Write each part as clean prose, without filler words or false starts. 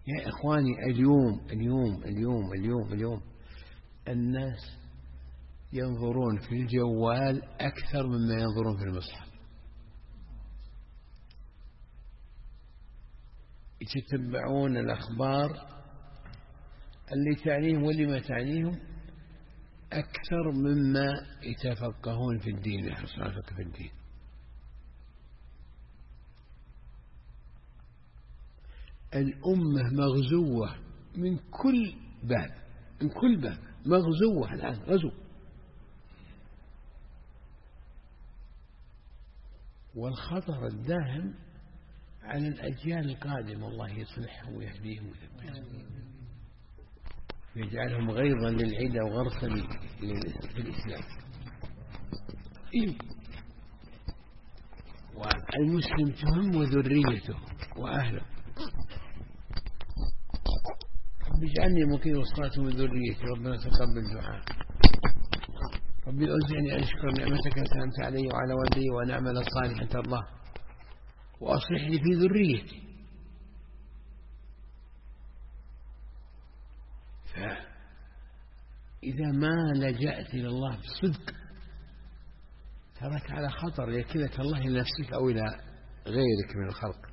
يا إخواني، اليوم الناس ينظرون في الجوال أكثر مما ينظرون في المصحف، يتتبعون الأخبار اللي تعنيهم واللي ما تعنيهم أكثر مما يتفقهون في الدين، يحرصون في الدين. الأمة مغزوة من كل باب، مغزوة الآن، غزو. والخطر الداهم على الأجيال القادمة، الله يصلحهم ويهديهم ويثبتهم ويجعلهم غيظا للعدى وغرسا في الإسلام. والمسلم تهم ذريته وأهله. رب اجعلني مقيم الصلاة من ذريتي، ربنا تقبل دعاء. رب أوزعني أن أشكر نعمتك التي أنعمت علي وعلى والدي وأن أعمل صالحا ترضاه وأصلح لي في ذريتي. فإذا ما لجأت إلى الله بصدق ترك على خطر، يكلك الله إلى نفسك أو إلى غيرك من الخلق.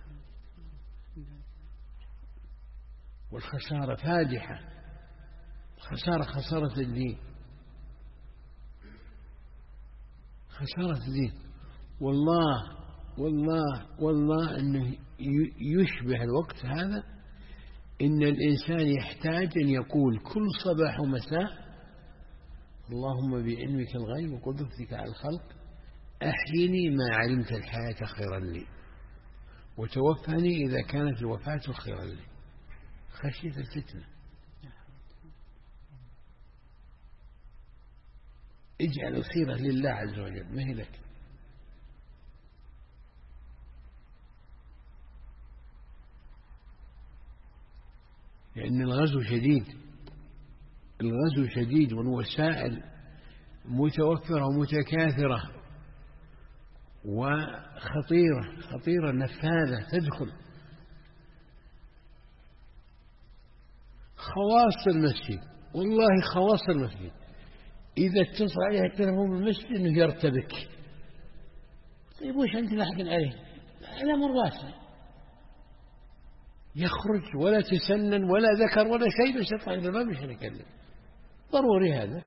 والخسارة فادحة، خسارة الدين، خسارة الدين. والله أنه يشبه الوقت هذا إن الإنسان يحتاج أن يقول كل صباح ومساء: اللهم بعلمك الغيب وقدرتك على الخلق أحيني ما علمت الحياة خيرا لي، وتوفني إذا كانت الوفاة خيرا لي، خشية الفتنة. اجعل الخيرة لله عز وجل، ما هي لك. لأن الغزو شديد، والوسائل متوفرة ومتكاثرة وخطيرة نفاذة تدخل. خواص المسجد، والله خواص المسجد إذا اتصل عليها التلفون من المسجد إنه يرتبك. طيب وش أنت لاحقين عليه؟ على مرات يخرج ولا تسنن ولا ذكر ولا شيء، بس يطلع إلى الباب يكلم. ضروري هذا.